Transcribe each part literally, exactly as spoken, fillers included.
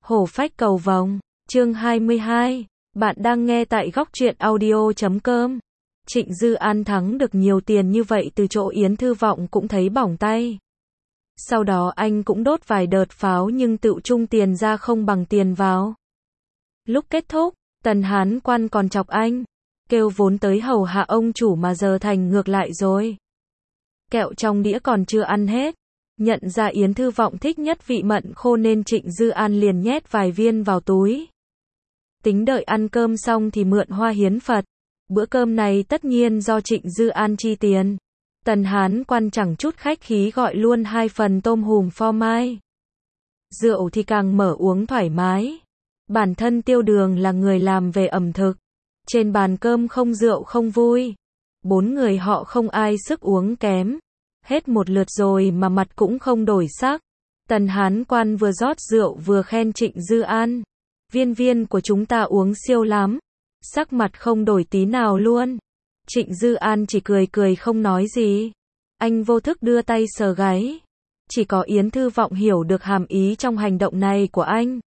Hổ phách cầu vồng, chương hai mươi hai. Bạn đang nghe tại góc truyện audio chấm com. Trịnh Dư An thắng được nhiều tiền như vậy từ chỗ Yến Thư Vọng cũng thấy bỏng tay. Sau đó anh cũng đốt vài đợt pháo nhưng tựu chung tiền ra không bằng tiền vào. Lúc kết thúc, Tần Hán Quan còn chọc anh, kêu vốn tới hầu hạ ông chủ mà giờ thành ngược lại rồi. Kẹo trong đĩa còn chưa ăn hết. Nhận ra Yến Thư Vọng thích nhất vị mận khô nên Trịnh Dư An liền nhét vài viên vào túi. Tính đợi ăn cơm xong thì mượn hoa hiến Phật. Bữa cơm này tất nhiên do Trịnh Dư An chi tiền. Tần Hán Quan chẳng chút khách khí gọi luôn hai phần tôm hùm phô mai. Rượu thì càng mở uống thoải mái. Bản thân Tiêu Đường là người làm về ẩm thực. Trên bàn cơm không rượu không vui. Bốn người họ không ai sức uống kém. Hết một lượt rồi mà mặt cũng không đổi sắc. Tần Hán Quan vừa rót rượu vừa khen Trịnh Dư An. Viên viên của chúng ta uống siêu lắm. Sắc mặt không đổi tí nào luôn. Trịnh Dư An chỉ cười cười không nói gì. Anh vô thức đưa tay sờ gáy. Chỉ có Yến Thư Vọng hiểu được hàm ý trong hành động này của anh.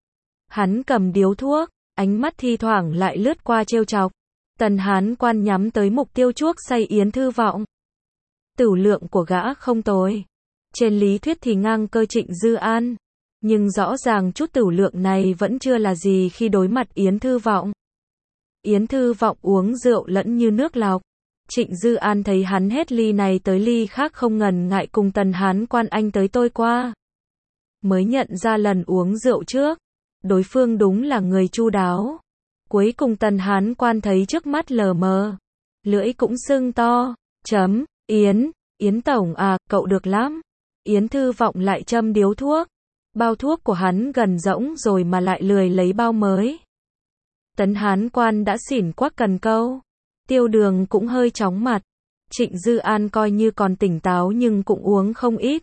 Hắn cầm điếu thuốc, ánh mắt thi thoảng lại lướt qua trêu chọc. Tần Hán Quan nhắm tới mục tiêu chuốc say Yến Thư Vọng. Tửu lượng của gã không tồi. Trên lý thuyết thì ngang cơ Trịnh Dư An. Nhưng rõ ràng chút tửu lượng này vẫn chưa là gì khi đối mặt Yến Thư Vọng. Yến Thư Vọng uống rượu lẫn như nước lọc. Trịnh Dư An thấy hắn hết ly này tới ly khác không ngần ngại cùng Tần Hán Quan anh tới tôi qua. Mới nhận ra lần uống rượu trước, đối phương đúng là người chu đáo. Cuối cùng Tần Hán Quan thấy trước mắt lờ mờ. Lưỡi cũng sưng to. Chấm. Yến, Yến Tổng à, cậu được lắm. Yến Thư Vọng lại châm điếu thuốc. Bao thuốc của hắn gần rỗng rồi mà lại lười lấy bao mới. Tần Hán Quan đã xỉn quắc cần câu. Tiêu Đường cũng hơi chóng mặt. Trịnh Dư An coi như còn tỉnh táo nhưng cũng uống không ít.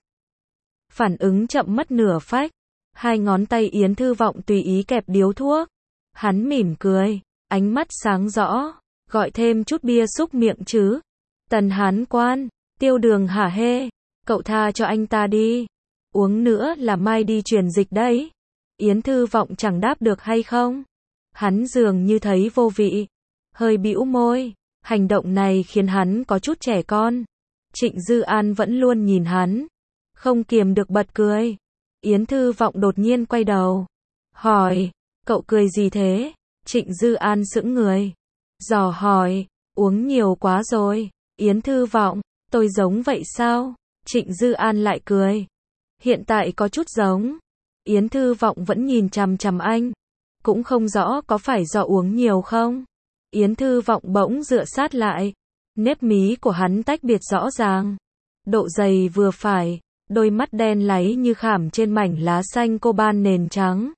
Phản ứng chậm mất nửa phách. Hai ngón tay Yến Thư Vọng tùy ý kẹp điếu thuốc. Hắn mỉm cười, ánh mắt sáng rõ. Gọi thêm chút bia xúc miệng chứ. Tần Hán Quan, Tiêu Đường hả hê, cậu tha cho anh ta đi. Uống nữa là mai đi truyền dịch đấy. Yến Thư Vọng chẳng đáp được hay không. Hắn dường như thấy vô vị. Hơi bĩu môi. Hành động này khiến hắn có chút trẻ con. Trịnh Dư An vẫn luôn nhìn hắn. Không kiềm được bật cười. Yến Thư Vọng đột nhiên quay đầu. Hỏi, cậu cười gì thế? Trịnh Dư An sững người. Dò hỏi, uống nhiều quá rồi. Yến Thư Vọng, tôi giống vậy sao? Trịnh Dư An lại cười. Hiện tại có chút giống. Yến Thư Vọng vẫn nhìn chằm chằm anh. Cũng không rõ có phải do uống nhiều không? Yến Thư Vọng bỗng dựa sát lại. Nếp mí của hắn tách biệt rõ ràng. Độ dày vừa phải. Đôi mắt đen láy như khảm trên mảnh lá xanh coban nền trắng.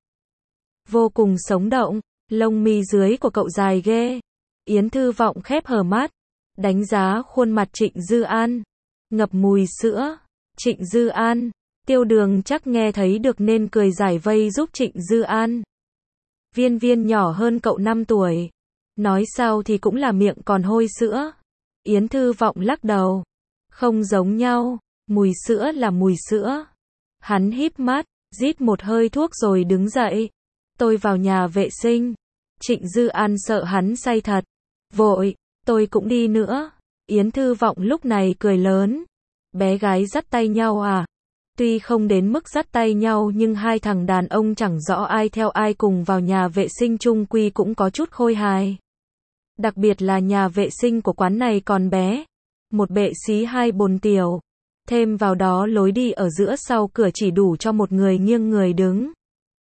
Vô cùng sống động. Lông mi dưới của cậu dài ghê. Yến Thư Vọng khép hờ mắt. Đánh giá khuôn mặt Trịnh Dư An. Ngập mùi sữa. Trịnh Dư An. Tiêu Đường chắc nghe thấy được nên cười giải vây giúp Trịnh Dư An. Viên viên nhỏ hơn cậu năm tuổi. Nói sao thì cũng là miệng còn hôi sữa. Yến Thư Vọng lắc đầu. Không giống nhau. Mùi sữa là mùi sữa. Hắn híp mắt, rít một hơi thuốc rồi đứng dậy. Tôi vào nhà vệ sinh. Trịnh Dư An sợ hắn say thật. Vội, tôi cũng đi nữa. Yến Thư Vọng lúc này cười lớn. Bé gái dắt tay nhau à? Tuy không đến mức dắt tay nhau nhưng hai thằng đàn ông chẳng rõ ai theo ai cùng vào nhà vệ sinh chung quy cũng có chút khôi hài. Đặc biệt là nhà vệ sinh của quán này còn bé. Một bệ xí hai bồn tiểu. Thêm vào đó lối đi ở giữa sau cửa chỉ đủ cho một người nghiêng người đứng.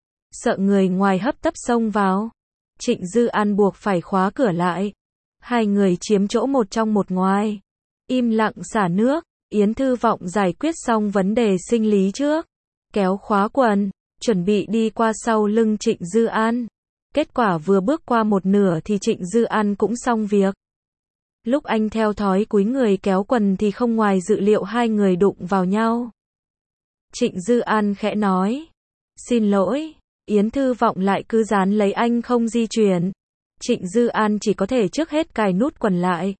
Sợ người ngoài hấp tấp xông vào. Trịnh Dư An buộc phải khóa cửa lại. Hai người chiếm chỗ một trong một ngoài. Im lặng xả nước. Yến Thư Vọng giải quyết xong vấn đề sinh lý trước. Kéo khóa quần. Chuẩn bị đi qua sau lưng Trịnh Dư An. Kết quả vừa bước qua một nửa thì Trịnh Dư An cũng xong việc. Lúc anh theo thói cúi người kéo quần thì không ngoài dự liệu hai người đụng vào nhau. Trịnh Dư An khẽ nói. Xin lỗi. Yến Thư Vọng lại cứ dán lấy anh không di chuyển. Trịnh Dư An chỉ có thể trước hết cài nút quần lại.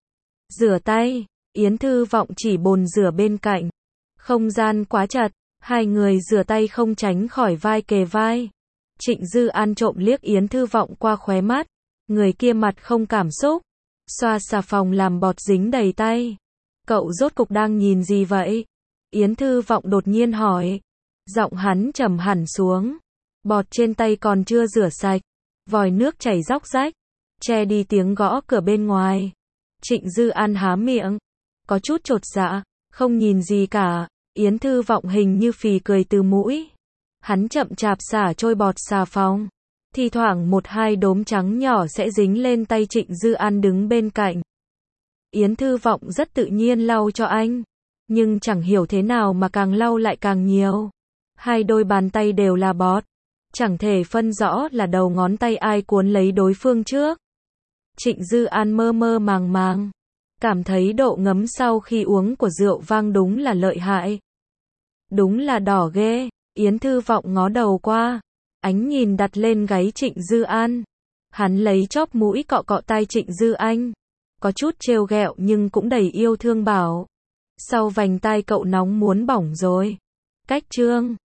Rửa tay. Yến Thư Vọng chỉ bồn rửa bên cạnh. Không gian quá chật. Hai người rửa tay không tránh khỏi vai kề vai. Trịnh Dư An trộm liếc Yến Thư Vọng qua khóe mắt. Người kia mặt không cảm xúc. Xoa xà phòng làm bọt dính đầy tay. Cậu rốt cục đang nhìn gì vậy? Yến Thư Vọng đột nhiên hỏi. Giọng hắn trầm hẳn xuống. Bọt trên tay còn chưa rửa sạch. Vòi nước chảy róc rách. Che đi tiếng gõ cửa bên ngoài. Trịnh Dư An há miệng. Có chút chột dạ. Không nhìn gì cả. Yến Thư Vọng hình như phì cười từ mũi. Hắn chậm chạp xả trôi bọt xà phòng. Thì thoảng một hai đốm trắng nhỏ sẽ dính lên tay Trịnh Dư An đứng bên cạnh. Yến Thư Vọng rất tự nhiên lau cho anh. Nhưng chẳng hiểu thế nào mà càng lau lại càng nhiều. Hai đôi bàn tay đều là bọt. Chẳng thể phân rõ là đầu ngón tay ai cuốn lấy đối phương trước. Trịnh Dư An mơ mơ màng màng. Cảm thấy độ ngấm sau khi uống của rượu vang đúng là lợi hại. Đúng là đỏ ghê. Yến Thư Vọng ngó đầu qua. Ánh nhìn đặt lên gáy Trịnh Dư An. Hắn lấy chóp mũi cọ cọ tai Trịnh Dư Anh. Có chút trêu ghẹo nhưng cũng đầy yêu thương bảo. Sau vành tai cậu nóng muốn bỏng rồi. Cách trương.